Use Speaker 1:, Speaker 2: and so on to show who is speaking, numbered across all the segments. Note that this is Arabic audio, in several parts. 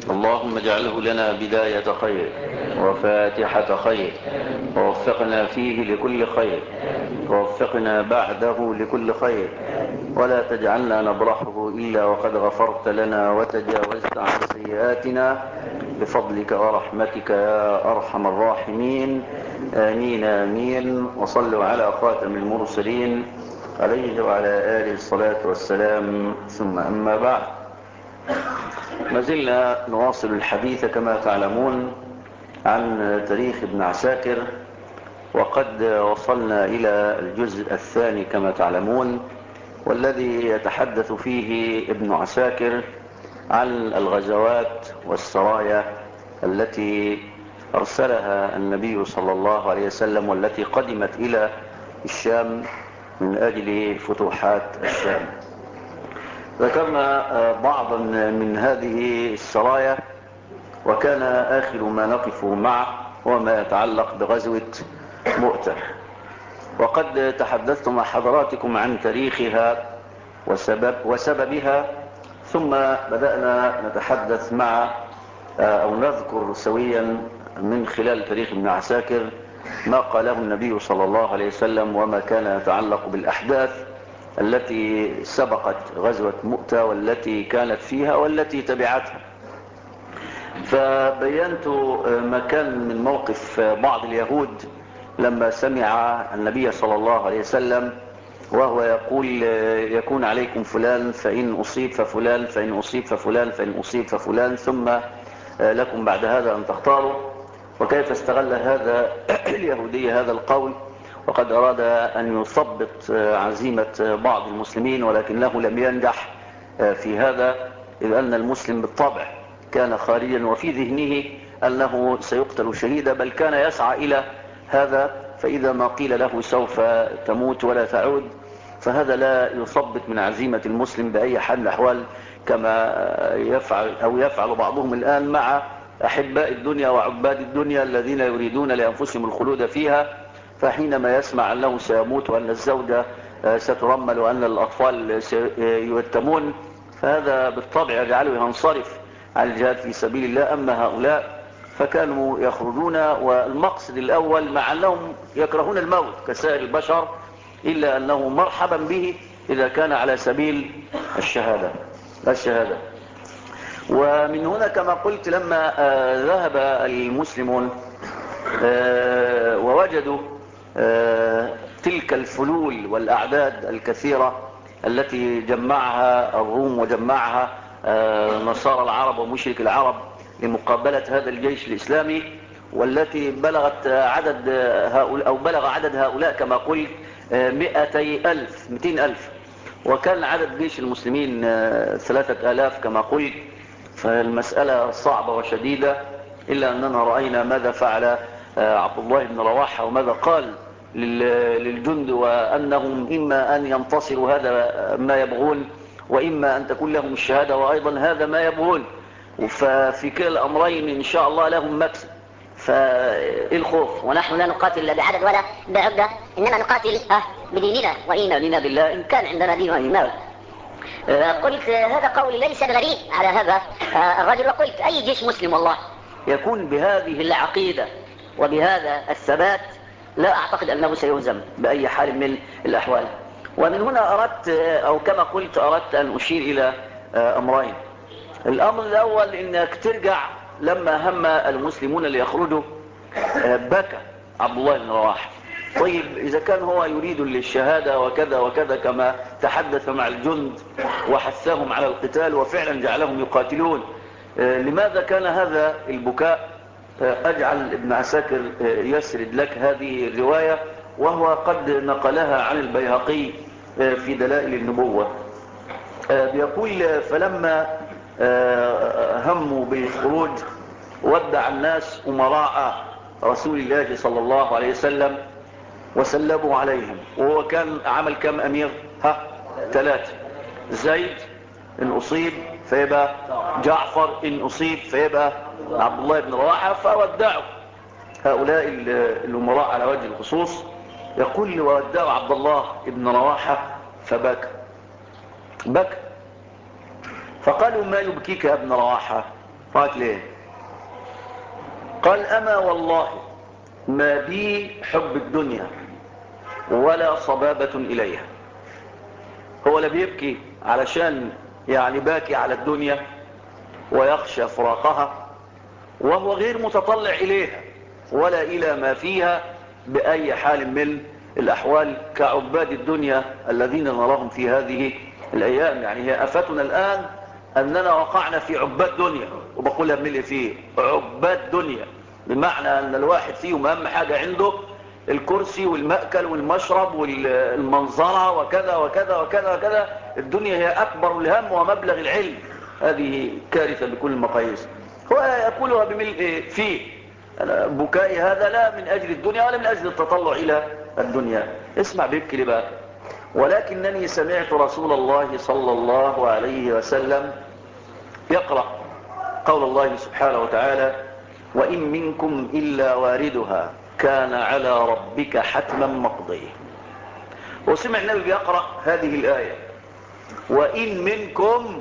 Speaker 1: اللهم اجعله لنا بداية خير وفاتحة خير، ووفقنا فيه لكل خير، ووفقنا بعده لكل خير، ولا تجعلنا نبرحه إلا وقد غفرت لنا وتجاوزت عن سيئاتنا بفضلك ورحمتك يا أرحم الراحمين. آمين آمين. وصلوا على خاتم المرسلين عليه وعلى آله الصلاة والسلام، ثم أما بعد. ما زلنا نواصل الحديث كما تعلمون عن تاريخ ابن عساكر، وقد وصلنا إلى الجزء الثاني كما تعلمون، والذي يتحدث فيه ابن عساكر عن الغزوات والسرايا التي أرسلها النبي صلى الله عليه وسلم، والتي قدمت إلى الشام من أجل فتوحات الشام. ذكرنا بعضا من هذه السرايا، وكان آخر ما نقف معه وما يتعلق بغزوة مؤتة، وقد تحدثت مع حضراتكم عن تاريخها وسببها، ثم بدأنا نتحدث مع أو نذكر سويا من خلال تاريخ ابن عساكر ما قاله النبي صلى الله عليه وسلم، وما كان يتعلق بالأحداث التي سبقت غزوة مؤتة والتي كانت فيها والتي تبعتها. فبينت ما كان من موقف بعض اليهود لما سمع النبي صلى الله عليه وسلم وهو يقول: يكون عليكم فلان فإن أصيب ففلان، فإن أصيب ففلان، فإن أصيب ففلان، ثم لكم بعد هذا أن تختاروا. وكيف استغل هذا اليهودي هذا القول، وقد أراد أن يثبط عزيمة بعض المسلمين، ولكنه لم ينجح في هذا، إذ أن المسلم بالطبع كان خارجا وفي ذهنه أنه سيقتل شهيدا، بل كان يسعى إلى هذا. فإذا ما قيل له سوف تموت ولا تعود، فهذا لا يثبط من عزيمة المسلم بأي حال من الأحوال، كما يفعل بعضهم الآن مع أحباء الدنيا وعباد الدنيا الذين يريدون لأنفسهم الخلود فيها. فحينما يسمع أنه سيموت وأن الزوجة سترمل وأن الأطفال سيتمون، فهذا بالطبع يجعله ينصرف عن الجهاد في سبيل الله. أما هؤلاء فكانوا يخرجون، والمقصد الأول مع أنهم يكرهون الموت كسائر البشر، إلا أنه مرحبا به إذا كان على سبيل الشهادة. ومن هنا كما قلت، لما ذهب المسلمون ووجدوا تلك الفلول والأعداد الكثيرة التي جمعها الروم وجمعها نصارى العرب ومشرك العرب لمقابلة هذا الجيش الإسلامي، والتي بلغت عدد هؤلاء أو بلغ عدد هؤلاء كما قلت 200,000، وكان عدد جيش المسلمين 3,000 كما قلت. فالمسألة صعبة وشديدة، إلا أننا رأينا ماذا فعل عبد الله بن رواحة وماذا قال للجند، وأنهم إما أن ينتصروا هذا ما يبغون، وإما أن تكون لهم الشهادة وأيضا هذا ما يبغون، ففي كلا الأمرين إن شاء الله لهم مكسب. فالخوف،
Speaker 2: ونحن لا نقاتل بعدد ولا بعدة، إنما نقاتل بديننا وإيماننا بالله، إن كان عندنا دين وإيمان. قلت هذا قول ليس بغريب على هذا الرجل، وقلت أي جيش مسلم والله يكون بهذه العقيدة وبهذا الثبات لا أعتقد أنه سيهزم بأي حال من الأحوال. ومن هنا أردت، أو كما قلت أردت أن أشير إلى أمرين. الأمر الأول إنك ترجع لما هم المسلمون ليخرجوا بكى عبد الله بن رواحة. طيب إذا كان هو يريد للشهادة وكذا وكذا كما تحدث مع الجند وحثهم على القتال وفعلا جعلهم يقاتلون، لماذا كان هذا البكاء؟ أجعل ابن عساكر يسرد لك هذه الرواية، وهو قد نقلها عن البيهقي في دلائل النبوة. بيقول: فلما هموا بالخروج ودع الناس أمراء رسول الله صلى الله عليه وسلم وسلبوا عليهم. وهو كان عمل كم أمير؟ 3. زيد إن أصيب فيبقى جعفر، إن أصيب فيبقى عبد الله بن رواحة، فودعوا هؤلاء الأمراء على وجه الخصوص. يقول: وودعوا عبد الله بن رواحة فبكى. فقالوا: ما يبكيك يا ابن رواحة؟
Speaker 1: قالت ليه؟ قال أما والله ما بي حب الدنيا ولا صبابة إليها. هو لا بيبكي علشان يعني باكي على الدنيا ويخشى فراقها، وهو غير متطلع إليها ولا إلى ما فيها بأي حال من الأحوال كعباد الدنيا الذين نراهم في هذه الأيام. يعني هي أفتنا الآن أننا وقعنا في عباد دنيا، وبقولها بملء فيه عباد دنيا، بمعنى أن الواحد فيهم أهم حاجة عنده الكرسي والمأكل والمشرب والمنظرة وكذا وكذا وكذا وكذا. الدنيا هي أكبر الهم ومبلغ العلم. هذه كارثة بكل المقاييس. هو يقولها بملء فيه. بكائي هذا لا من أجل الدنيا ولا من أجل التطلع إلى الدنيا. اسمع بيبكي لي بقى. ولكنني سمعت رسول الله صلى الله عليه وسلم يقرأ قول الله سبحانه وتعالى: وإن منكم إلا واردها كان على ربك حتما مقضيا. وسمع النبي بيقرأ هذه الآية وإن منكم.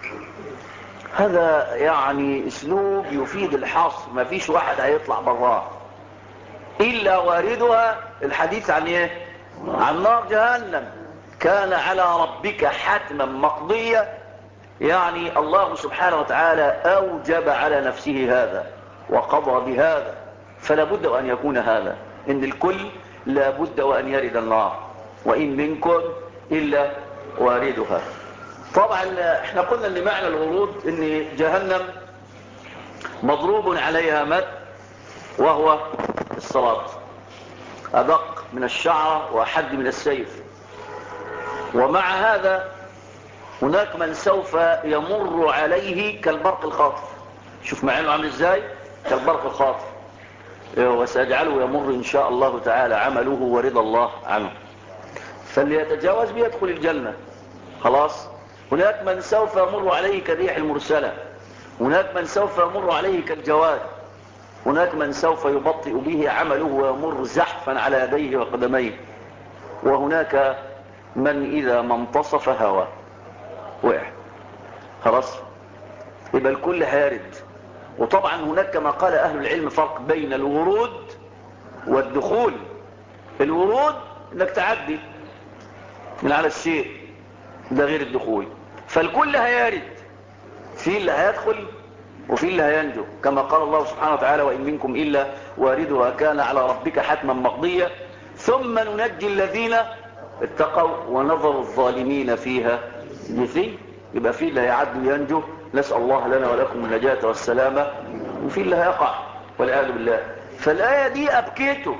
Speaker 1: هذا يعني اسلوب يفيد الحصر، ما فيش واحد هيطلع براه. إلا واردها الحديث عن ايه؟ عن نار جهنم. كان على ربك حتما مقضيا، يعني الله سبحانه وتعالى أوجب على نفسه هذا وقضى بهذا، فلا بد وأن يكون هذا، إن الكل لا بد وأن يرد النار. وإن منكم إلا واردها. طبعا احنا قلنا ان معنى الورود ان جهنم مضروب عليها مد وهو الصراط، أدق من الشعرة وأحد من السيف. ومع هذا هناك من سوف يمر عليه كالبرق الخاطف. شوف معنى عامل ازاي؟ كالبرق الخاطف. وسيجعله يمر إن شاء الله تعالى عمله ورضا الله عنه، فاللي يتجاوز بيدخل الجنة خلاص. هناك من سوف يمر عليه كالريح المرسلة، هناك من سوف يمر عليه كالجواد، هناك من سوف يبطئ به عمله ويمر زحفا على يديه وقدميه، وهناك من إذا ما انتصف هوى وقع خلاص. يبقى الكل هارد. وطبعا هناك كما قال أهل العلم فرق بين الورود والدخول. الورود انك تعدي من على الشيء، ده غير الدخول. فالكل هيارد، في اللي هيدخل وفي اللي هينجو، كما قال الله سبحانه وتعالى: وإن منكم إلا واردها كان على ربك حتما مقضيا ثم ننجي الذين اتقوا ونظر الظالمين فيها جثيا. يبقى في اللي هيعد وينجو، نسأل الله لنا ولكم النجاة والسلامة، وفي اللي هيقع والعياذ بالله. فالآية دي أبكيته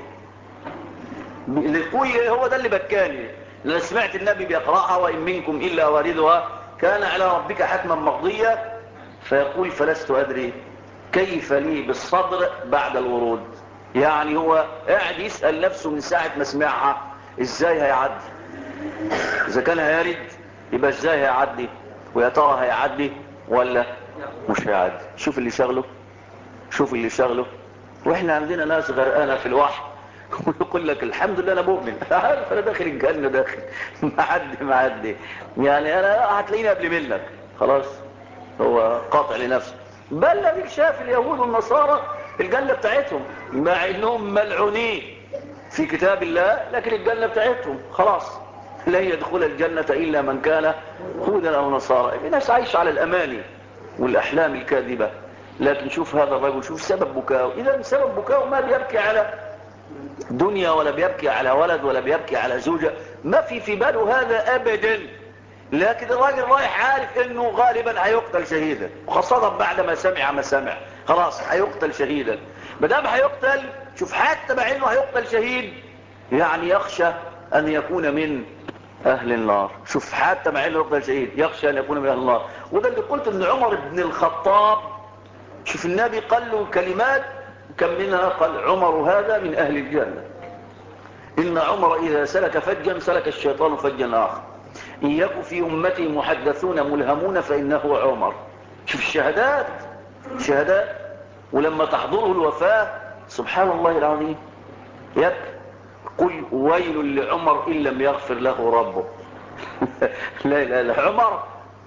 Speaker 1: لكل، هو ده اللي بكاني لأن سمعت النبي بيقرأها: وإن منكم إلا واردها كان على ربك حتما مقضيا. فيقول: فلست أدري كيف لي بالصدر بعد الورود. يعني هو قاعد يسأل نفسه من ساعة ما سمعها ازاي هيعدي. إذا كان هيرد يبقى ازاي هيعدي، ويا ترى هيعدي ولا مش هيعدي. شوف اللي شغله، شوف اللي شغله. واحنا عندنا ناس غرقانة في الوحي ويقول لك الحمد لله انا مؤمن، عارف انا داخل الجنة، داخل معدي يعني انا هتلاقيني قبل منك خلاص. هو قاطع لنفسه. بل ذيك شاف اليهود والنصارى الجنة بتاعتهم مع انهم ملعونين في كتاب الله، لكن الجنة بتاعتهم خلاص. لا يدخل الجنة الا من كان هودا او نصارى. في ناس عايش على الاماني والاحلام الكاذبة. لكن شوف هذا الرجل، شوف سبب بكاؤه. اذا سبب بكاؤه ما بيبكي على دنيا ولا بيبكي على ولد ولا بيبكي على زوجة، ما في باله هذا ابدا. لكن الراجل رايح عارف انه غالبا هيقتل شهيدا، وخاصة بعد ما سمع ما سمع خلاص هيقتل شهيدا. مدام هيقتل، شوف حتى مع انه هيقتل شهيد يعني يخشى ان يكون من اهل النار. شوف حتى مع انه يقتل شهيد يخشى ان يكون من اهل النار. وده اللي قلت ان عمر بن الخطاب، شوف النبي قال له كلمات كم منها قال: عمر هذا من اهل الجنة. ان عمر اذا سلك فجا سلك الشيطان فجا اخر. إن يكن في أمتي محدثون ملهمون فإنه عمر. شوف الشهادات، شهادات. ولما تحضره الوفاة سبحان الله العظيم يبكي: قل ويل لعمر إن لم يغفر له ربه. لا لا لا، عمر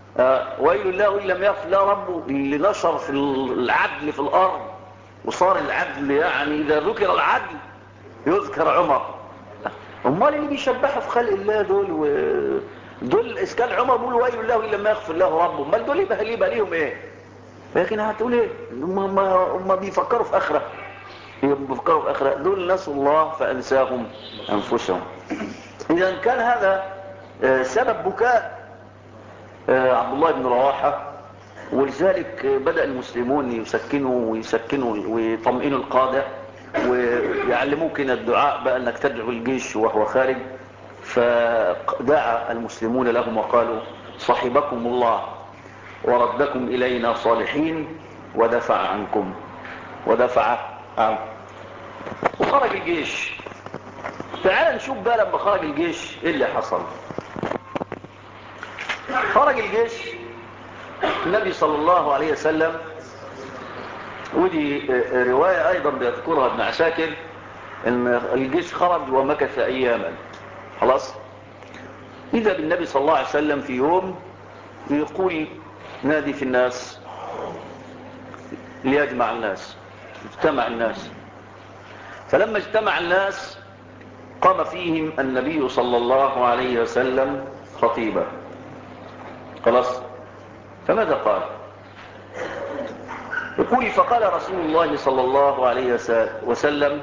Speaker 1: ويل له إن لم يغفر له ربه، اللي نشر في العدل في الأرض وصار العدل، يعني إذا ذكر العدل يذكر عمر. امال اللي بيشبحوا في خلق الله دول إذا كان عمر بيقول ويل له إن لم يغفر له ربه، امال دول يبقى ليهم ايه؟ لكن هتقول ايه؟ هم بيفكروا في آخرة، بيفكروا في آخرة. دول نسوا الله فأنساهم أنفسهم. إذا كان هذا سبب بكاء عبد الله بن رواحة، ولذلك بدأ المسلمون يسكنوا ويطمئنوا القادة ويعلموه كده الدعاء بقى انك تدعو الجيش وهو خارج. فدعا المسلمون لهم وقالوا صحبكم الله وردكم إلينا صالحين ودفع عنكم وخرج الجيش. تعال نشوف بقى لما خرج الجيش ايه اللي حصل. خرج الجيش النبي صلى الله عليه وسلم، ودي رواية ايضا بيذكرها ابن عساكر، ان الجيش خرج ومكث اياما. خلاص، اذا بالنبي صلى الله عليه وسلم في يوم يقول نادي في الناس ليجمع الناس. اجتمع الناس، فلما اجتمع الناس قام فيهم النبي صلى الله عليه وسلم خطيبا. خلاص، فماذا قال؟ يقول فقال رسول الله صلى الله عليه وسلم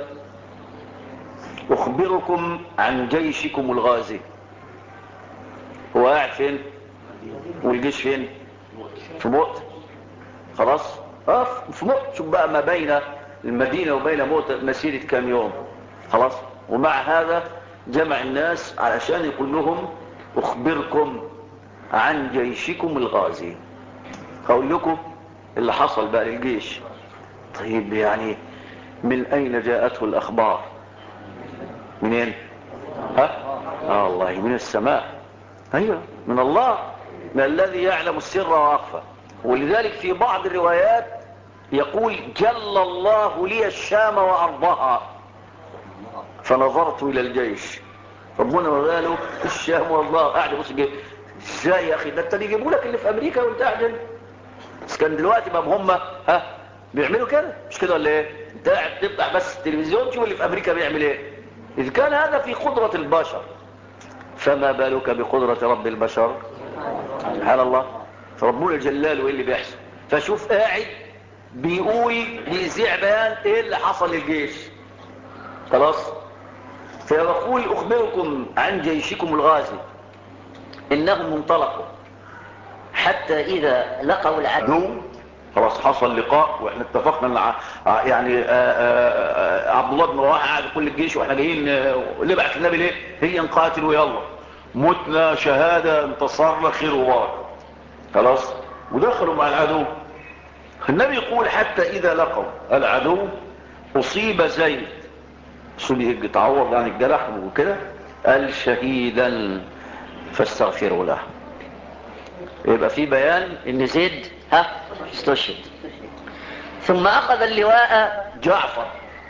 Speaker 1: أخبركم عن جيشكم الغازي. هو قاعد فين؟ والجيش فين؟ في مؤتة. خلاص، في مؤتة. شوف بقى ما بين المدينة وبين مؤتة مسيرة كام يوم. خلاص، ومع هذا جمع الناس علشان يقول لهم أخبركم عن جيشكم الغازي. هقول لكم اللي حصل بقى للجيش. طيب يعني من أين جاءته الأخبار؟ منين؟ الله، من السماء. أيوة، من الله، من الذي يعلم السر وأخفى. ولذلك في بعض الروايات يقول جل الله لي الشام وأرضها فنظرت إلى الجيش. ربنا قاله الشام والله قاعد يبص الجيش. ازاي يا أخي؟ ده انت بيجيبوا لك اللي في أمريكا وانت قاعد. بس كان دلوقتي بقى هم بيعملوا كده، مش كده ولا ايه؟ انت قاعد تفتح بس التلفزيون تشوف اللي في امريكا بيعمل ايه. اذا كان هذا في قدرة البشر فما بالك بقدرة رب البشر؟ سبحان الله. فربنا جلاله ايه اللي بيحصل. فشوف قاعد بيذيع بيان ايه اللي حصل للجيش. خلاص، فيقول اخبركم عن جيشكم الغازي انهم انطلقوا حتى إذا لقوا العدو. خلاص، حصل لقاء واحنا اتفقنا يعني عبد الله بن رواحه قاعد كل الجيش واحنا جايين نبعث النبي ليه؟ هي نقاتل ويلا متنا شهاده انتصرنا خير وبركه. خلاص، ودخلوا مع العدو. النبي يقول حتى إذا لقوا العدو أصيب زيد. صلي تعوض عن الجرح وكده، قال شهيدا فاستغفروا له. يبقى في بيان ان زيد استشهد. ثم اخذ اللواء جعفر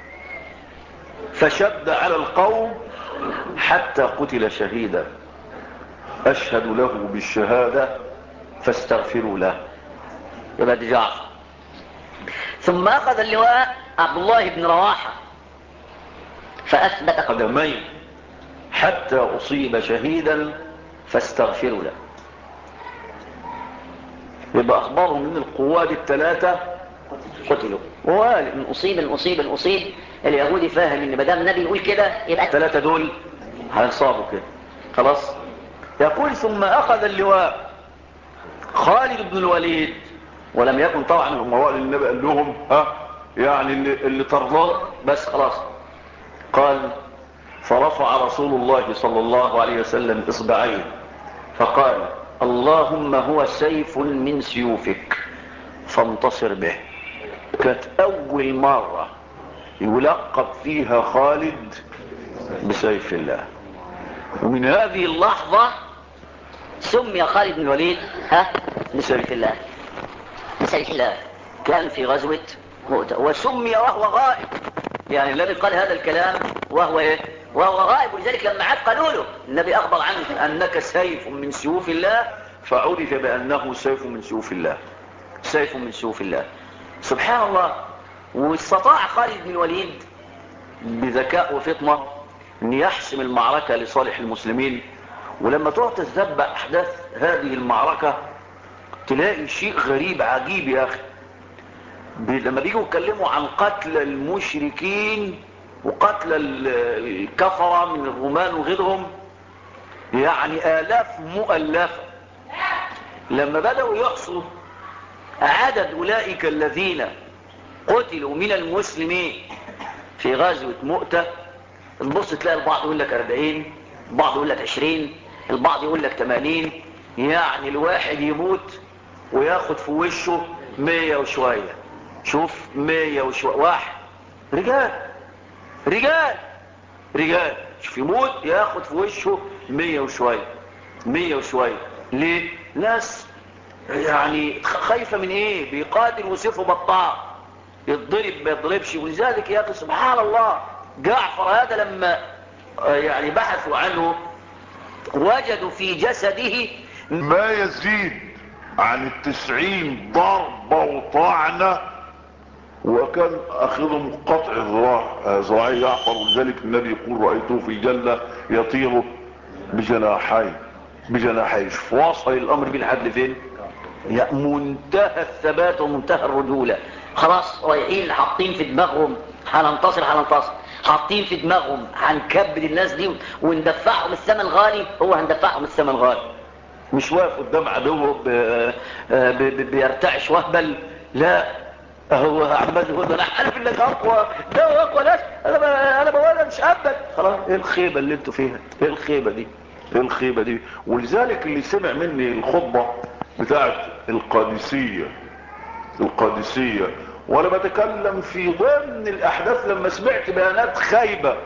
Speaker 1: فشد على القوم حتى قتل شهيدا. اشهد له بالشهادة فاستغفروا له. يبقى دي جعفر. ثم اخذ اللواء عبد الله بن رواحة فاثبت قدميه حتى اصيب شهيدا فاستغفروا له. يبقى اخبارهم من القواد الثلاثة قتلوا. وقال ان اصيب اليهودي فاهم ان مدام النبي يقول كده يبقى الثلاثة دول هينصابوا كده. خلاص، يقول ثم اخذ اللواء خالد بن الوليد. ولم يكن طبعا هم وقال النبي قال لهم يعني اللي ترضاه بس. خلاص، قال فرفع رسول الله صلى الله عليه وسلم اصبعين فقال اللهم هو سيف من سيوفك فانتصر به. كانت اول مرة يلقب فيها خالد بسيف الله. ومن هذه اللحظة سمي خالد بن الوليد بسيف الله. بسيف الله. كان في غزوة مؤتة وسمي وهو غائب. يعني الذي قال هذا الكلام وهو ايه؟ وهو غائب. ولذلك لما عاد قالوا له النبي اخبر عنك انك سيف من سيوف الله فعرف بأنه سيف من سيوف الله، سيف من سيوف الله. سبحان الله. واستطاع خالد بن الوليد بذكاء وفطنة أن يحسم المعركة لصالح المسلمين. ولما تقعد تتتبع أحداث هذه المعركة تلاقي شيء غريب عجيب يا أخي. لما بيجوا يتكلموا عن قتل المشركين وقتل الكفرة من الرومان وغيرهم، يعني آلاف مؤلفة، لما بدأوا يحصوا عدد أولئك الذين قتلوا من المسلمين في غزوة مؤتة، تبص تلاقي البعض يقول لك 40، البعض يقول لك 20، البعض يقول لك 80. يعني الواحد يموت وياخد في وشه 100 وشوية. شوف 100 وشوية، واحد رجال رجال رجال، شوف يموت ياخد في وشه 100 وشوية 100 وشوية. ليه؟ ناس يعني خايفة من ايه؟ بيقاتل وسيفه بطاع، يتضرب ما يضربش. ولذلك يا اخي سبحان الله، جعفر هذا لما يعني بحثوا عنه وجدوا في جسده
Speaker 3: ما يزيد عن 90 ضربة وطعنة، وكان اخذهم قطع ذراعي جعفر. ولذلك النبي يقول رأيته في الجنة يطير بجناحيه.
Speaker 1: وصل الامر بين حد فين؟ يا منتهى الثبات ومنتهى الرجولة. خلاص رايحين حاطين في دماغهم هننتصر هننتصر، حاطين في دماغهم هنكبد الناس دي وندفعهم الثمن غالي. هو هندفعهم الثمن غالي، مش واقف قدام عدوه بيرتعش وهبل، لا هو عمال يقول انا عارف انك اقوى، ده اقوى ناس، انا بقول مش قبل. خلاص ايه الخيبه اللي انتوا فيها؟ ايه الخيبه دي؟ ايه الخيبه دي؟ ولذلك اللي سمع مني الخطبه بتاعت القادسيه وانا بتكلم في ضمن الاحداث، لما سمعت بيانات خايبه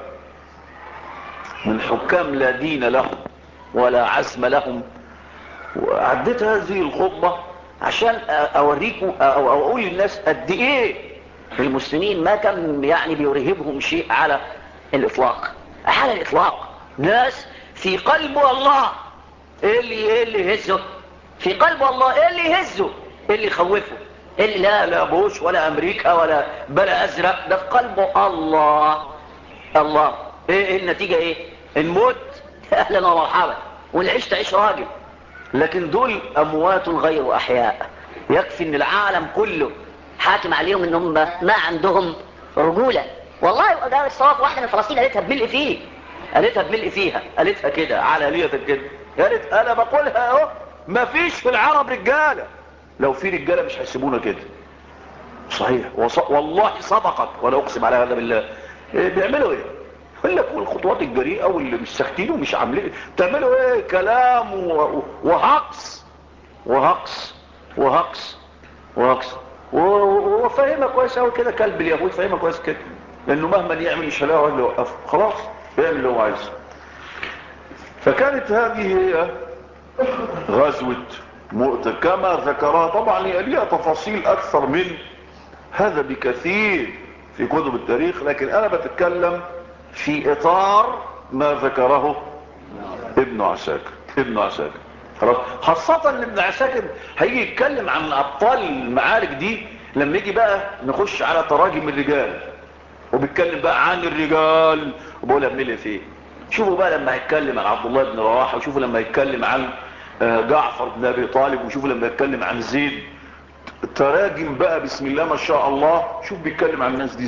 Speaker 1: من حكام لا دين لهم ولا عزم لهم، وعديت هذه الخطبه عشان اوريكم او اقول للناس قد ايه المسلمين ما كان يعني بيرهبهم شيء على الاطلاق. على الاطلاق ناس في قلبه الله. ايه اللي يهزه في قلبه؟ الله. ايه اللي يهزه؟ ايه اللي يخوفه؟ اللي لا بوش ولا امريكا ولا بلا ازرق، ده في قلبه الله. الله. ايه النتيجة؟ ايه؟ الموت اهلا ومرحبا، والعيش تعيش راجل. لكن دول اموات غير احياء. يكفي ان العالم كله حاكم عليهم انهم ما عندهم رجولة. والله ده الصواب. واحدة من فلسطين قالتها بملء فيها قالتها كده على لية كده، قالت انا بقولها اهو، ما فيش في العرب رجالة. لو في رجالة مش هيسيبونا كده. صحيح والله صدقت، ولا اقسم على هذا بالله. بيعملوا ايه؟ يقول لك والخطوات الجريئة واللي مش ساكتين ومش عاملين، تعملوا ايه؟ كلام وهقص وهقص وهقص وهقص. وفاهمها كويس قوي كده، كلب اليهود فاهمها كويس كده، لانه مهما يعمل مش هلاقي ولا يوقفه، خلاص يعمل اللي هو عايزه. فكانت هذه هي غزوة مؤتة كما ذكرها. طبعا ليها تفاصيل اكثر من هذا بكثير في كتب التاريخ، لكن انا بتكلم في اطار ما ذكره ابن عساكر. خاصة ان ابن عساكر هيجي يتكلم عن ابطال المعارك دي لما يجي بقى نخش على تراجم الرجال، وبيتكلم بقى عن الرجال وبقولها بملء فيه. شوفوا بقى لما هيتكلم عن عبد الله بن رواحه، وشوفوا لما يتكلم عن جعفر بن ابي طالب، وشوفوا لما يتكلم عن زيد. تراجم بقى بسم الله ما شاء الله. شوف بيتكلم عن الناس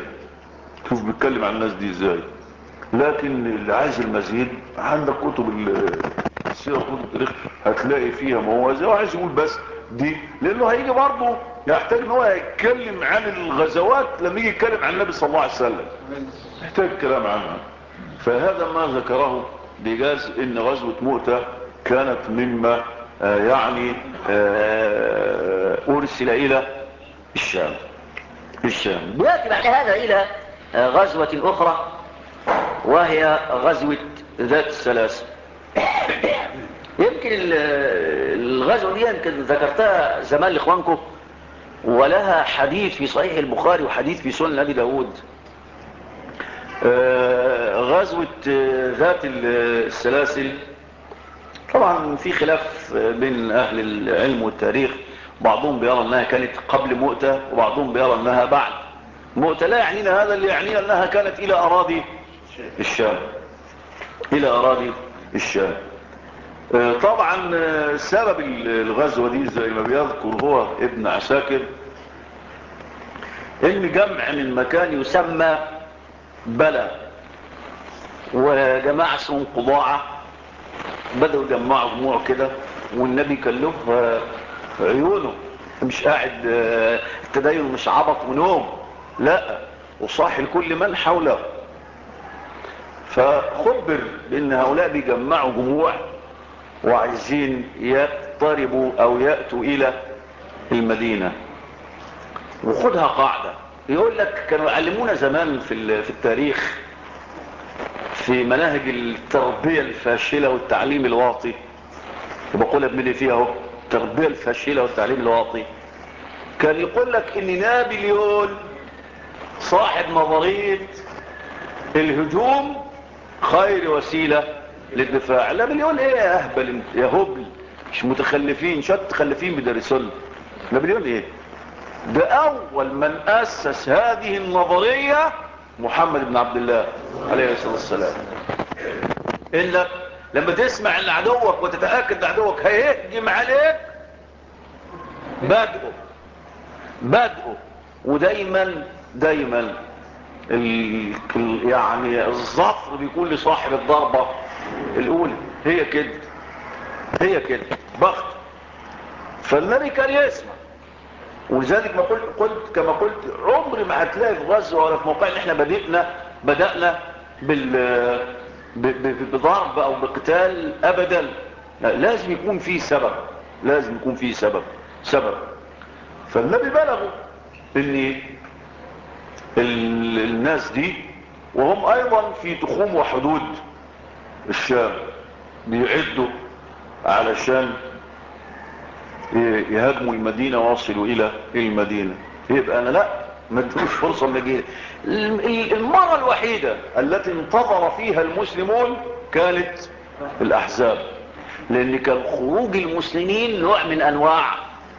Speaker 1: دي ازاي. لكن اللي عايز المزيد عندك كتب السيرة، كتب التاريخ هتلاقي فيها موازي. وعايز يقول بس دي لانه هيجي برضه يحتاج ان هو يتكلم عن الغزوات لما يجي يتكلم عن النبي صلى الله عليه وسلم، يحتاج كلام عنها. فهذا ما ذكره بجاز ان غزوة مؤتة كانت مما ارسل الى الشام. يأتي بعد هذا الى غزوة اخرى، وهي غزوة ذات السلاسل. يمكن الغزوة دي يمكن ذكرتها زمان لاخوانكم، ولها حديث في صحيح البخاري وحديث في سنن ابي داود. غزوة ذات السلاسل طبعا في خلاف بين اهل العلم والتاريخ، بعضهم بيرى انها كانت قبل مؤتة وبعضهم بيرى انها بعد مؤتة. لا يعنينا هذا، اللي يعنينا انها كانت الى اراضي الشام، الى اراضي الشام. طبعا سبب الغزوة دي زي ما بيذكر هو ابن عساكر ان جمع من مكان يسمى بلا، وجماعة اسمهم قضاعة بدأوا يجمعوا جموع كده، والنبي كان له عيونه، مش قاعد التدين مش عبط ونوم، لا، وصاحي لكل من حوله. فخبر بان هؤلاء بيجمعوا جموع وعايزين يقتربوا او يأتوا الى المدينة. وخدها قاعدة، يقول لك كانوا يعلمونا زمان في التاريخ في مناهج التربية الفاشلة والتعليم الواطي، بقول ابني فيها اهو التربية الفاشلة والتعليم الواطي، كان يقول لك ان نابليون صاحب نظرية الهجوم خير وسيلة للدفاع. نابليون ايه يا اهبل يا هبل، مش متخلفين، شو متخلفين بدرسون. نابليون ايه ده؟ اول من اسس هذه النظرية محمد بن عبد الله عليه الصلاة والسلام. انك لما تسمع ان عدوك وتتأكد ان عدوك هيهجم عليك بدأه ودايما يعني الظفر بيكون لصاحب الضربة الاولى. هي كده بخت. فالنبي كان يسمع، ولذلك ما قلت كما قلت عمري ما هتلاقي في غزة ولا في موقع ان احنا بدأنا بضرب او بقتال ابدا. لازم يكون فيه سبب، فالنبي بلغوا ان الناس دي وهم ايضا في تخوم وحدود الشام بيعدوا علشان يهاجموا المدينة ويصلوا الى المدينة. يبقى انا لا، ما ادوش فرصة المدينة. المرة الوحيدة التي انتظر فيها المسلمون كانت الاحزاب، لان كان خروج المسلمين نوع من انواع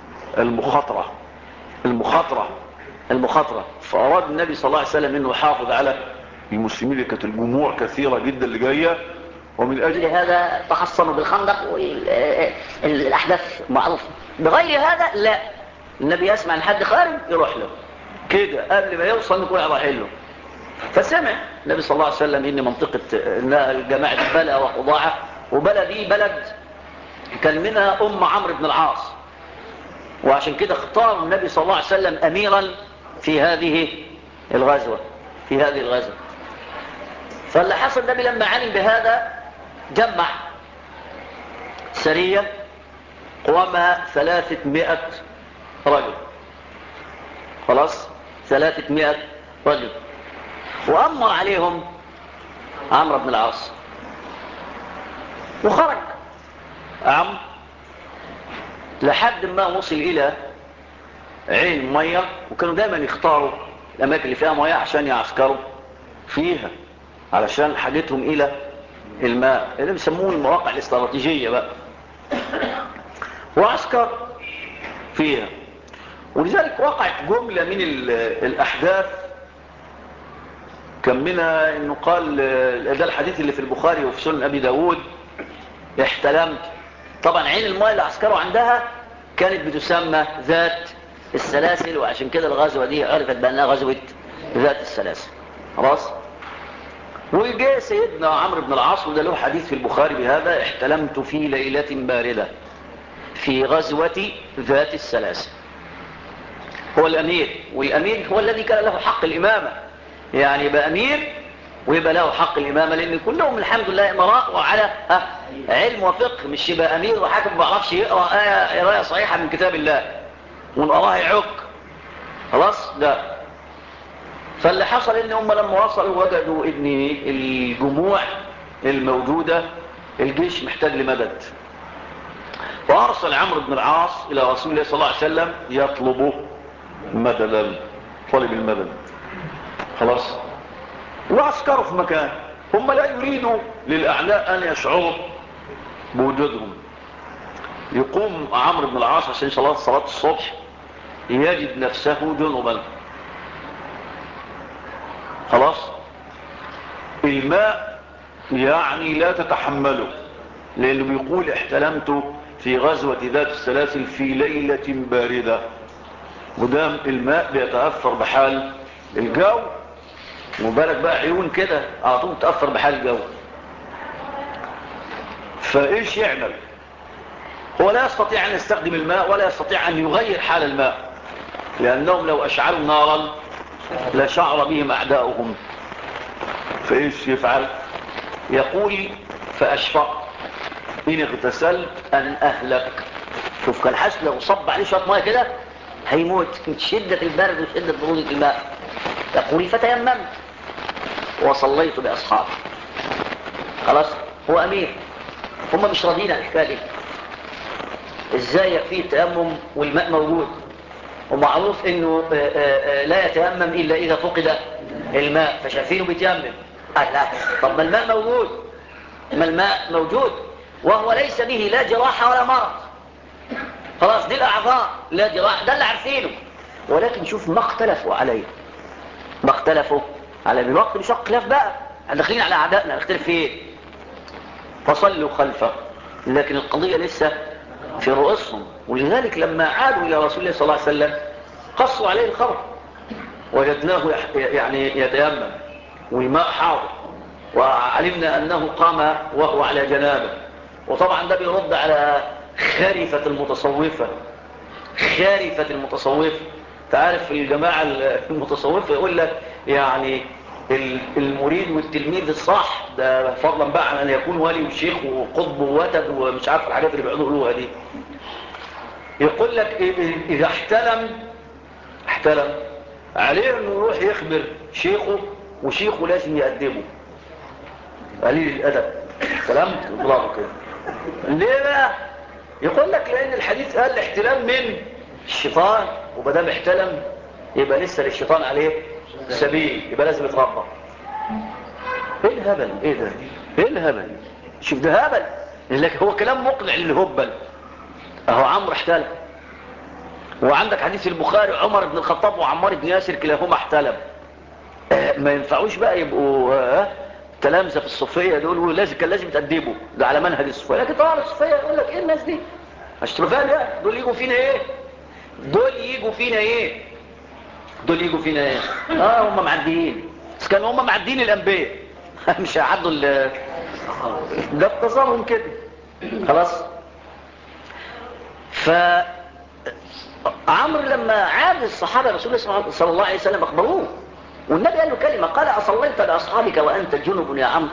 Speaker 1: المخاطرة. فاراد النبي صلى الله عليه وسلم انه يحافظ على المسلمين، كانت الجموع كثيرة جدا اللي جاية، ومن اجل
Speaker 2: هذا تحصنوا بالخندق والاحداث معروفة. بغير هذا لا، النبي يسمع ان حد خارج يروح له كده قبل ما يوصل نكون رايح له. فسمع النبي صلى الله عليه وسلم ان منطقة جماعة بلا وقضاعة، وبلا دي بلد كان منها عمرو بن العاص، وعشان كده اختار النبي صلى الله عليه وسلم اميرا في هذه الغزوة. فاللي حصل النبي لما علم بهذا جمع سرية قوامها 300 رجل، خلاص 300 رجل، وأمر عليهم عمرو بن العاص. وخرج عمرو لحد ما وصل إلى عين مية، وكانوا دايما يختاروا الأماكن اللي فيها مية عشان يعسكروا فيها، علشان حاجتهم إلى الماء اللي بيسموه المواقع الاستراتيجية بقى، وعسكر فيها. ولذلك وقعت جملة من الأحداث، كان منها انه قال ده الحديث اللي في البخاري وفي سنن ابي داود: احتلمت. طبعا عين الماء اللي عسكروا عندها كانت بتسمى ذات السلاسل، وعشان كده الغزوة دي عرفت بأنها غزوة ذات السلاسل. خلاص. وجاء سيدنا عمرو بن العاص، وده له حديث في البخاري بهذا: احتلمت في ليلة باردة في غزوة ذات السلاسل. هو الأمير، والأمير هو الذي كان له حق الإمامة، يعني يبقى أمير ويبقى له حق الإمامة، لأن كلهم الحمد لله إمراء وعلى علم وفقه، مش يبقى أمير وحاكم ما بيعرفش يقرأ قراءة صحيحة من كتاب الله ونقراها يعك. خلاص ده. فاللي حصل ان هم لما وصلوا وجدوا ان الجموع الموجودة الجيش محتاج لمدد، فأرسل عمرو بن العاص إلى رسول الله صلى الله عليه وسلم يطلب مددا، طلب المدد. خلاص. وعسكروا في مكان، هم لا يريدوا للأعداء أن يشعروا
Speaker 1: بوجودهم. يقوم عمرو بن العاص عشان صلاة الصبح، يجد نفسه جنبا. خلاص الماء يعني لا تتحمله، لأنه بيقول احتلمت في غزوة ذات السلاسل في ليلة باردة. ودام الماء بيتأثر بحال الجو، وبالك بقى عيون كده على طول تأثر بحال الجو. فايش يعمل؟ هو لا يستطيع ان يستخدم الماء ولا يستطيع ان يغير حال الماء، لانهم لو اشعلوا نارا لشعر بهم اعداؤهم. فايش يفعل؟ يقول فاشفق ان اغتسلت ان اهلك. شوف كان حاسس لو صب عليه شويه ميه كده هيموت من شده البرد وشده برودة الماء. يقول فتيممت وصليت باصحابي. خلاص هو امير، هم مش راضيين عن الحكايه دي. ازاي يكفيه التيمم والماء موجود؟ ومعروف انه لا يتيمم الا اذا فقد الماء، فشايفينه بيتيمم. لا، طب ما الماء موجود، ما الماء موجود وهو ليس به لا جراحه ولا مرض. خلاص دي الاعضاء لا جراحه، ده اللي عارفينه. ولكن شوف ما اختلفوا عليه، ما اختلفوا على الوقت مش خلاف بقى، داخلين على اعدائنا نختلف في ايه؟ فصلوا خلفه. لكن القضيه لسه في رؤوسهم. ولذلك لما عادوا الى رسول الله صلى الله عليه وسلم قصوا عليه الخبر، وجدناه يعني يتيمم والماء حاضر، وعلمنا انه قام وهو على جنابه. وطبعا ده بيرد على خارفة المتصوفة. خارفة المتصوفة، تعرف الجماعة المتصوفة يقول لك يعني المريد والتلميذ الصح ده فضلا بقى عن ان يكون ولي وشيخ وقطب ووتد ومش عارف الحاجات اللي بيقعدوا يقولوها دي. يقول لك اذا احتلم عليه انه يروح يخبر شيخه، وشيخه لازم يقدمه قليل الادب كلام اطلاقه كده. ليه بقى؟ يقول لك لان الحديث قال الاحتلام من الشيطان، وبدام احتلم يبقى لسه للشيطان عليه سبيل، يبقى لازم يتربى. ايه الهبل؟ ايه ده؟ ايه الهبل؟ شوف ده هبل، لكن هو كلام مقنع للهبل. اهو عمرو احتلم، وعندك حديث البخاري عمر بن الخطاب وعمار بن ياسر كلاهما احتلم. ما ينفعوش بقى يبقوا تلامذه في الصوفيه دول، ولازم كان لازم يتأدبوا، ده على منهج الصوفيه. لكن طبعا الصوفيه يقول لك ايه الناس دي؟ اشترفان ده دول يجوا فينا ايه؟ دول يجوا فينا ايه؟ دول يجوا فينا ايه؟ هم معديين، بس كانوا هم معديين الانبياء مش هيعدوا ده بتصارهم كده. خلاص. عمرو لما عاد الصحابه رسول الله صلى الله عليه وسلم اخبروه، والنبي قال له كلمه، قال اصليت باصحابك وانت جنب يا عمرو؟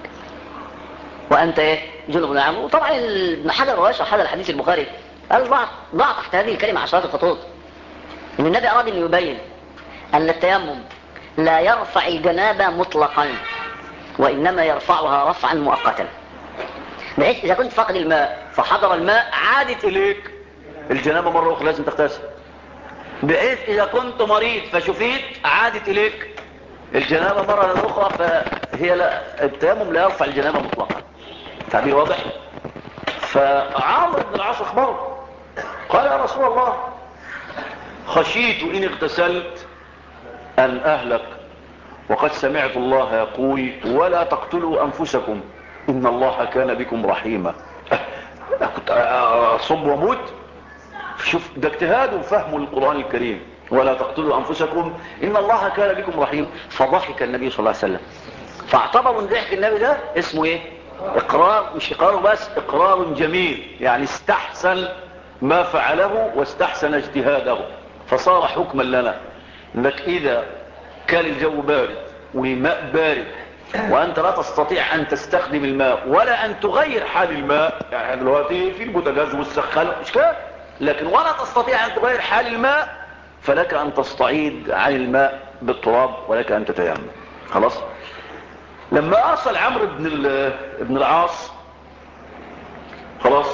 Speaker 1: وانت ايه؟ جنب يا عمرو. وطبعا ابن حجر واشرح هذا الحديث البخاري قال ضع تحت هذه الكلمه عشرات الخطوط. ان النبي اراد ان يبين ان التيمم لا يرفع الجنابه مطلقا، وانما يرفعها رفعا مؤقتا، بحيث اذا كنت فاقد الماء فحضر الماء عادت اليك الجنابه مره اخرى لازم تغتسل، بحيث اذا كنت مريض فشفيت عادت اليك الجنابه مره اخرى. فهي التيمم لا يرفع الجنابه مطلقا. تعبير واضح؟ فعمرو بن العاص اخبره قال يا رسول الله خشيت ان اغتسلت ان اهلك، وقد سمعت الله يقول ولا تقتلوا انفسكم ان الله كان بكم رحيما. كنت اصب واموت؟ شوف ده اجتهاد وفهم القرآن الكريم، ولا تقتلوا انفسكم ان الله كان بكم رحيما. فضحك النبي صلى الله عليه وسلم، فاعتبروا ان ضحك النبي ده اسمه ايه؟ اقرار، مش اقرار بس، اقرار جميل، يعني استحسن ما فعله واستحسن اجتهاده، فصار حكما لنا انك اذا كان الجو بارد والماء بارد وانت لا تستطيع ان تستخدم الماء ولا ان تغير حال الماء، يعني دلوقتي في البوتاجاز والسخان مش كده، لكن ولا تستطيع ان تغير حال الماء، فلك ان تستعيد عن الماء بالتراب ولك ان تتيمم. خلاص. لما ارسل عمرو بن العاص، خلاص،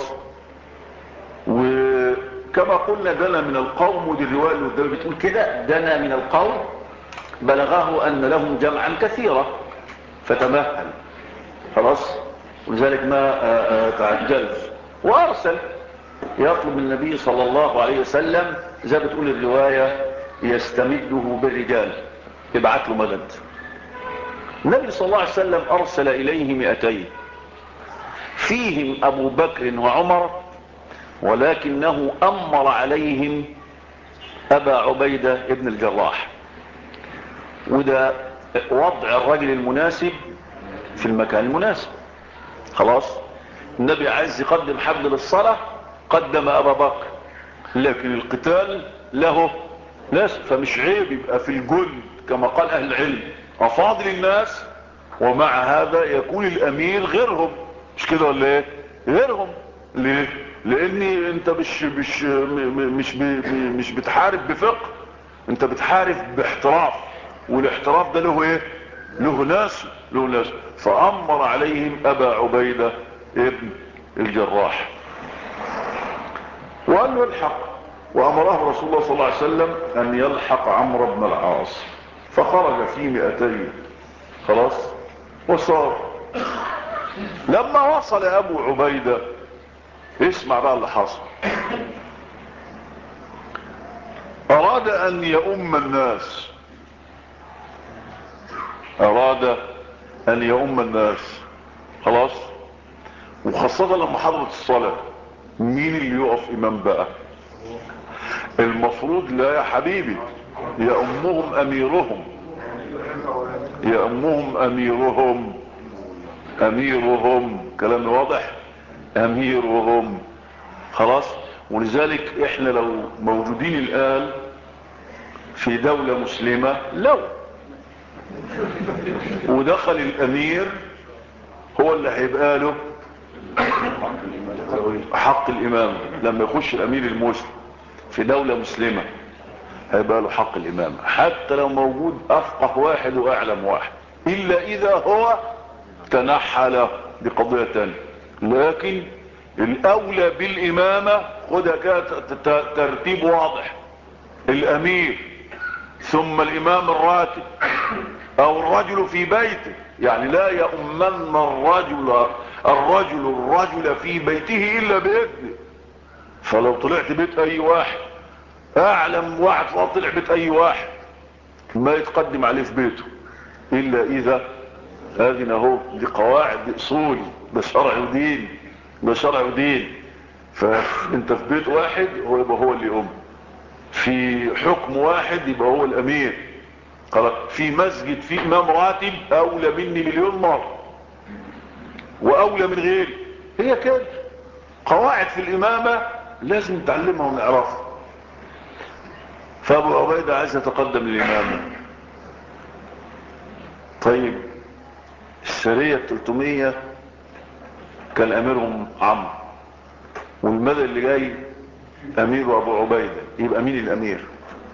Speaker 1: وكما قلنا دنا من القوم، ودي الروايه اللي قدامي بتقول كده، دنا من القوم بلغه ان لهم جمعا كثيرا فتمهل. خلاص. ولذلك ما تعجلت، وارسل يطلب النبي صلى الله عليه وسلم زي ما بتقول الرواية يستمده بالرجال، يبعث له مدد. النبي صلى الله عليه وسلم ارسل اليه 200 فيهم ابو بكر وعمر، ولكنه امر عليهم ابا عبيدة ابن الجراح. وده وضع الرجل المناسب في المكان المناسب. خلاص النبي عايز يقدم حبل للصلاة، قدم ابا بكر، لكن القتال له ناس، فمش عيب يبقى في الجند كما قال اهل العلم افاضل الناس، ومع هذا يكون الامير غيرهم، مش كده ولا ايه؟ غيرهم. ليه؟ لان انت مش بتحارب بفقه، انت بتحارب باحتراف، والاحتراف ده له ايه؟ له ناس. فامر عليهم ابا عبيدة ابن الجراح وقال له الحق، وامره رسول الله صلى الله عليه وسلم ان يلحق عمرو بن العاص، فخرج في 200. خلاص وصار لما وصل ابو عبيدة، اسمع بقى اللي حصل. اراد ان يؤم الناس، خلاص، وخاصة لما حضرت الصلاة مين اللي يقف امام بقى؟ المفروض لا يا حبيبي، يأمهم اميرهم، كلام واضح، اميرهم. خلاص. ولذلك احنا لو موجودين الان في دولة مسلمة، لو ودخل الامير هو اللي هيبقى له حق الامام. لما يخش الامير المسلم في دولة مسلمة هيبقى له حق الامام، حتى لو موجود افقه واحد واعلم واحد، الا اذا هو تنحى له، دي قضية تانية. لكن الاولى بالامامة خدها كده ترتيب واضح، الامير ثم الامام الراتب او الرجل في بيته، يعني لا يؤمن الرجل في بيته الا باذنه. فلو طلعت بيت اي واحد، اعلم واحد طلع بيت اي واحد، ما يتقدم عليه في بيته الا اذا اذن. اهو دي قواعد، دي اصول، ده شرع ودين. فانت في بيت واحد هو يبقى هو اللي يقوم، في حكم واحد يبقى هو الامير. خلاص. في مسجد في امام راتب اولى مني مليون مرة واولى من غيري، هي كده قواعد في الامامة لازم نتعلمها ونعرفها. فابو عبيدة عايز يتقدم للامامة. طيب السرية 300 كان اميرهم عمرو، والمدى اللي جاي امير ابو عبيدة، يبقى مين الامير؟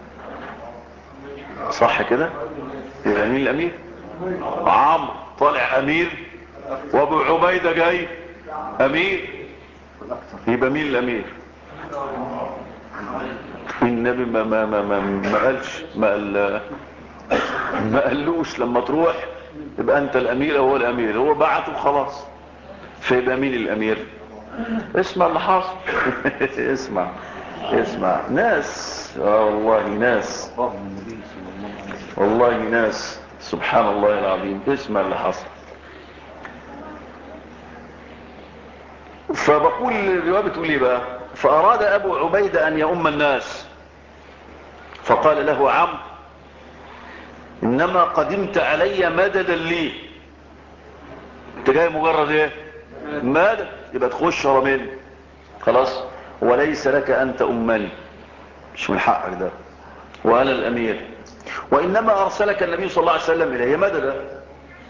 Speaker 1: صح كده؟ يبقى مين الامير؟ عمرو طالع امير وابو عبيدة جاي امير، يبقى مين الامير؟ النبي ما قالوش لما تروح يبقى انت الامير او هو الامير، هو بعته خلاص. فيبقى مين الامير؟ اسمع اللي حاصل. اسمع ناس، والله ناس سبحان الله العظيم. اسمع اللي حصل. فبقول الرواية بتقول ايه بقى؟ فاراد ابو عبيدة ان يؤم الناس، فقال له عمرو انما قدمت علي مددا لي، انت جاي مجرد ايه؟ مدد، يبقى تخش ورا مني. خلاص. وليس لك ان تؤمني، مش من حقك ده، وانا الامير، وانما ارسلك النبي صلى الله عليه وسلم الي مددا.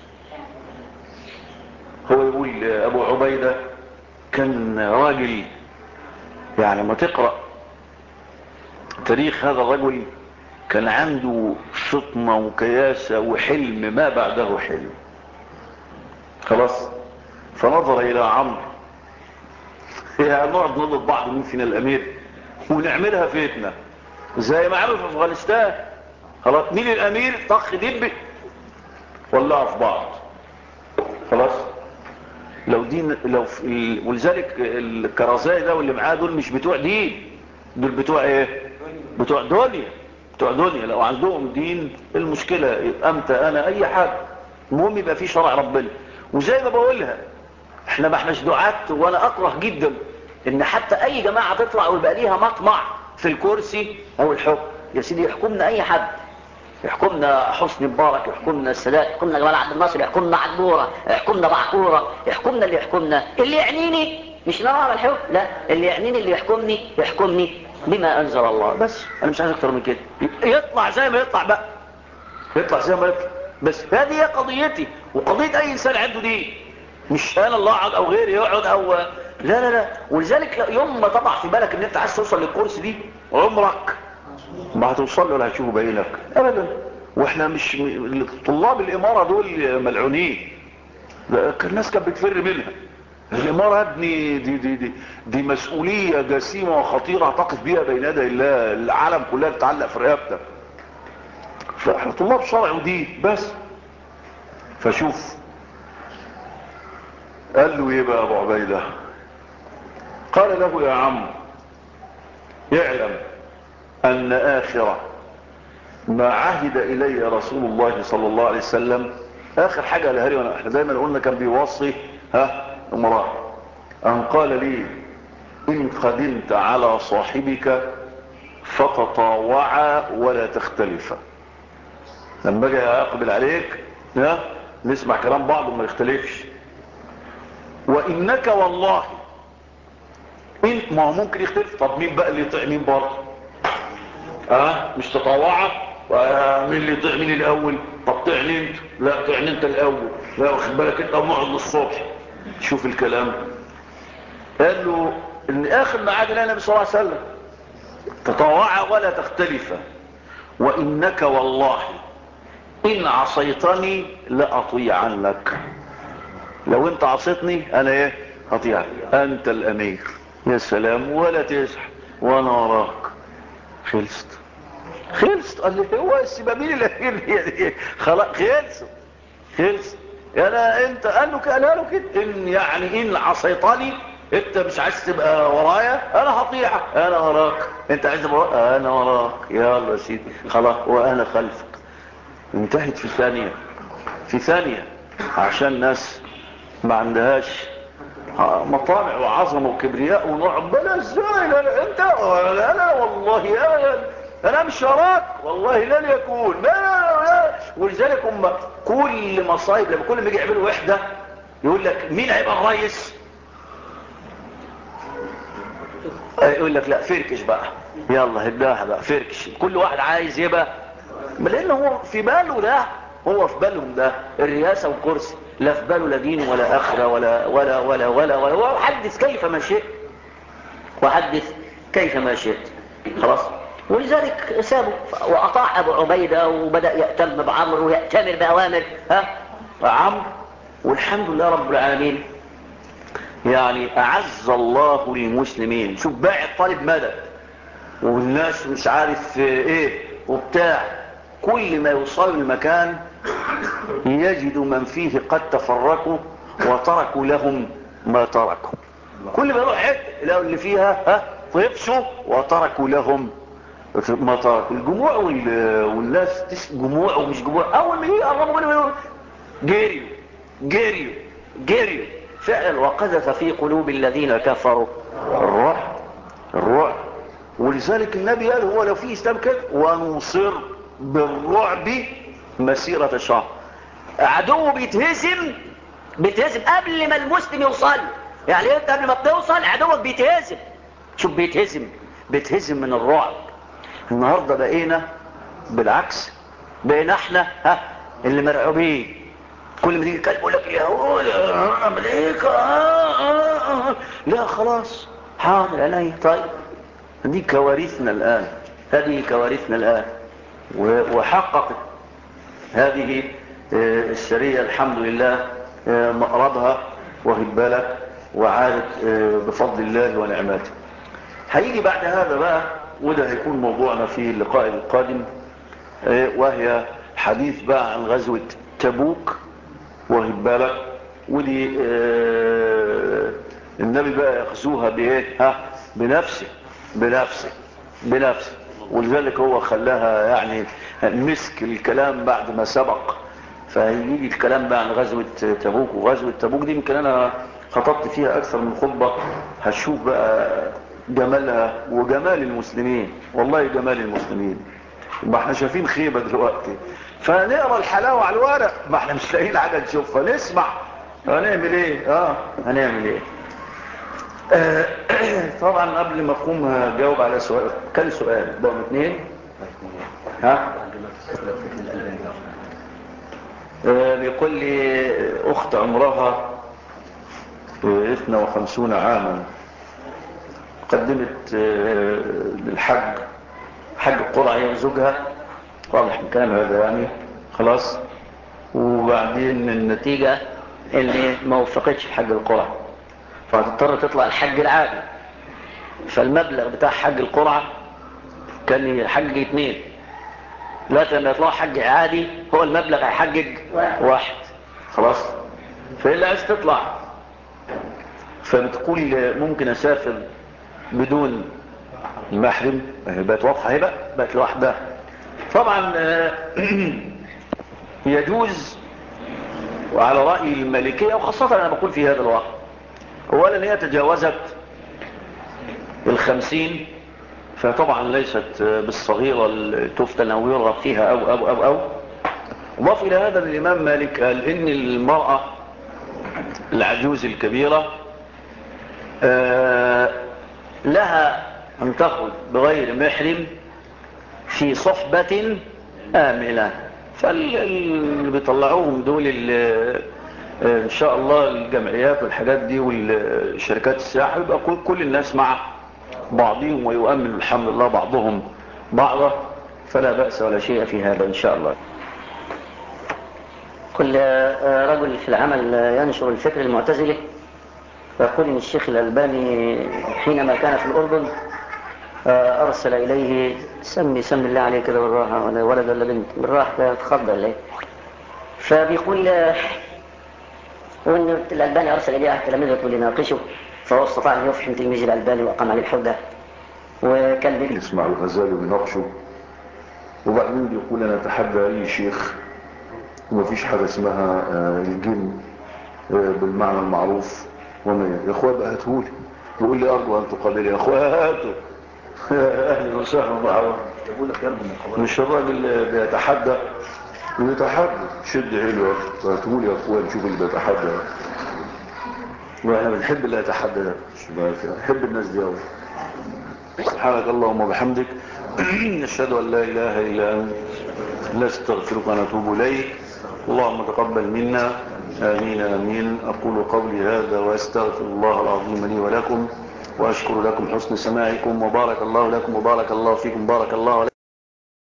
Speaker 1: هو يقول ابو عبيدة كان راجل، يعني ما تقرأ تاريخ هذا الرجل كان عنده فطنة وكياسة وحلم ما بعده حلم. خلاص. فنظر الى عمرو، نقعد نضرب بعض مين فينا الامير ونعملها فتنة زي ما عملوا في افغانستان. خلاص. مين الامير؟ طخ دب ولعوا في بعض. خلاص. ولذلك الكرازاي ده واللي معاه دول مش بتوع دين، دول بتوع ايه؟ بتوع دنيا. لو عندهم دين المشكلة امتى انا اي حاجة، المهم يبقى في شرع ربنا. وزي ما بقولها احنا ما احناش دعاة، وانا اكره جدا ان حتى اي جماعة تطلع ويبقى ليها مطمع في الكرسي او الحكم. يا سيدي يحكمنا اي حد، يحكمنا حسني مبارك، يحكمنا السادات، يحكمنا جمال عبد الناصر، يحكمنا عدورة، يحكمنا بعكورة، يحكمنا اللي يحكمنا. اللي يعنيني مش نوع الحكم، لا، اللي يعنيني اللي يحكمني بما انزل الله بس. انا مش عايز اكتر من كده. يطلع زي ما يطلع بقى، يطلع زي ما يطلع بس. هذه هي قضيتي وقضية اي انسان عنده دين، مش انا الله اقعد او غيري يقعد او لا. ولذلك يوم ما طبع في بالك ان انت عايز توصل للكرسي دي عمرك ما هتوصل له ولا هتشوفه بعينك ابدا. واحنا مش طلاب الامارة دول ملعونين، الناس كانت بتفر منها. الامارة يا ابني دي مسؤولية جسيمة وخطيرة تقف بيها بين يدي الله، العالم كلها تتعلق في رقبتك. فاحنا طلاب شرع ودين بس. فشوف قال له ايه بقى ابو عبيدة؟ قال له يا عم اعلم ان اخر ما عهد الي رسول الله صلى الله عليه وسلم، اخر حاجة قالها لي، احنا دايما قلنا كان بيوصي امراء، ان قال لي ان قدمت على صاحبك فتطاوعا ولا تختلفا. لما اجي اقبل عليك نسمع كلام بعض وما نختلفش. وانك والله انت، ما هو ممكن يختلف، طب مين بقى اللي يطيع مين برضه؟ مش تطاوعا، مين اللي يطيع مين الاول؟ طب طعني انت، لا طعني انت الاول، لا واخد بالك انت ونقعد للصبح. شوف الكلام، قال له ان اخر ما عاد النبي صلى الله عليه وسلم تطاوعا ولا تختلفا، وانك والله ان عصيتني لاطيعنك. لو انت عصيتني انا ايه؟ هطيعك، انت الامير. يا سلام، ولا تزح وانا وراك. خلصت. قال لي هو السبابين الامير خلاص خلصت. انت قال له كده ان يعني ان عصيتني انت مش عايز تبقى ورايا انا هطيعك، انا وراك. انت عايز تبقى انا وراك، يلا يا سيدي خلاص وانا خلفك. انتهت في ثانية عشان ناس ما عندهاش مطامع وعظمة وكبرياء ونوع بلا ازاي. انت انا والله انا مش وراك والله لن يكون. لا. ولذلك هم كل مصايب لما كل ما يجي يعملوا وحدة يقول لك مين هيبقى الرئيس؟ يقول لك لا فركش بقى، يلا هداها بقى فركش. كل واحد عايز يبقى، لانه هو في باله ده، هو في بالهم ده الرئاسة والكرسي، لا في باله لا دين ولا اخره ولا وحدث كيف ما شئت خلاص. ولذلك سابه واطاع ابو عبيدة وبدأ يأتم بعمر ويأتمر بأوامر عمرو. والحمد لله رب العالمين يعني اعز الله للمسلمين. شوف باعت طالب مدد والناس مش عارف ايه وبتاع، كل ما يوصل المكان يجد من فيه قد تفرقوا وتركوا لهم ما تركوا. كل ما يروح حته اللي فيها طفشوا وتركوا لهم ما تركوا. الجموع والناس جموع ومش جموع، اول ما يقربوا منهم جريوا فعلا. وقذف في قلوب الذين كفروا الرعب. ولذلك النبي قال هو لو في اسلام كده ونصر بالرعب مسيرة شهر. عدو بيتهزم قبل ما المسلم يوصل. يعني انت قبل ما بتوصل عدوك بيتهزم. شوف بيتهزم من الرعب. النهاردة بقينا بالعكس، بقينا احنا اللي مرعوبين. كل ما تيجي كلب يقول لك اليهود امريكا لا خلاص حاضر علي. طيب هذه كوارثنا الان وحققت هذه السرية الحمد لله مقرضها واخد بالك، وعادت بفضل الله ونعمته. هيجي بعد هذا بقى، وده هيكون موضوعنا في اللقاء القادم، وهي حديث بقى عن غزوة تبوك واخد بالك، ودي النبي بقى يخزوها بايه؟ بنفسه. ولذلك هو خلاها يعني مسك الكلام بعد ما سبق. فيجي الكلام بقى عن غزوة تبوك، وغزوة تبوك دي يمكن انا خطبت فيها اكثر من خطبة. هشوف بقى جمالها وجمال المسلمين، والله جمال المسلمين. ما احنا شايفين خيبة دلوقتي، فنقرا الحلاوة على الورق، ما احنا مش لاقيين حاجة نشوفها، نسمع. هنعمل ايه؟ هنعمل ايه؟ طبعا قبل ما اقوم هجاوب على سؤال. كان سؤال بقوا 2. بيقول لي اخت عمرها 52 عاما، قدمت للحج حج القرعة هي وزوجها، واضح من كلام هذا يعني خلاص. وبعدين النتيجة اللي ما وفقتش في حج القرعة، فهتضطر تطلع الحج العادي. فالمبلغ بتاع حج القرعة كان حج 2، لا لما يطلع حج عادي هو المبلغ هيحجج 1 خلاص. فإلا عايز تطلع، فبتقول ممكن اسافر بدون المحرم. بقت واضحة هي بقت لوحدها. طبعا يجوز، وعلى رأي المالكية، وخاصة انا بقول في هذا الوقت، اولا هي تجاوزت 50، فطبعا ليست بالصغيرة التفتن او يرغب فيها او وضاف الى هذا الامام مالك قال ان المرأة العجوز الكبيرة لها ان تخرج بغير محرم في صحبة آمنة. فاللي بيطلعوهم دول ان شاء الله الجمعيات والحاجات دي والشركات السياحة، يبقى كل الناس مع بعضهم ويؤمن الحمد لله بعضهم بعضا، فلا بأس ولا شيء في هذا ان شاء الله.
Speaker 2: كل رجل في العمل ينشر الفكر المعتزلي، ويقول ان الشيخ الألباني حينما كان في الأردن أرسل إليه سمي الله عليه كده بالراحة، ولا ولد ولا بنت بالراحة تخضر إليه. فبيقول وأن الألباني أرسل إليه أحد تلاميذه ليناقشه، فهو استطاع أن يفحم تلميذ الألباني وأقام عليه الحجة. وكان
Speaker 3: يسمع الغزالي ويناقشه، وبعدين بيقول أنا أتحدى أي شيخ، ومفيش حاجة اسمها الجن بالمعنى المعروف. يا أخوة بقى هاتهولي، يقول لي أرجو أن تقابلي. يا أخوة هاتوا أهلا وسهلا بعض. مش الراجل بيتحدى شد حلو، هاتهولي يا أخوة نشوف اللي بيتحدى. واحنا بنحب اللي يتحدى، نحب الناس دي أوي. سبحانك اللهم وبحمدك نشهد أن لا إله إلا أنت نستغفرك ونتوب إليك. اللهم تقبل منا، آمين آمين. أقول قولي هذا وأستغفر الله العظيم لي ولكم، وأشكر لكم حسن سماعكم، وبارك الله لكم وبارك الله فيكم، بارك الله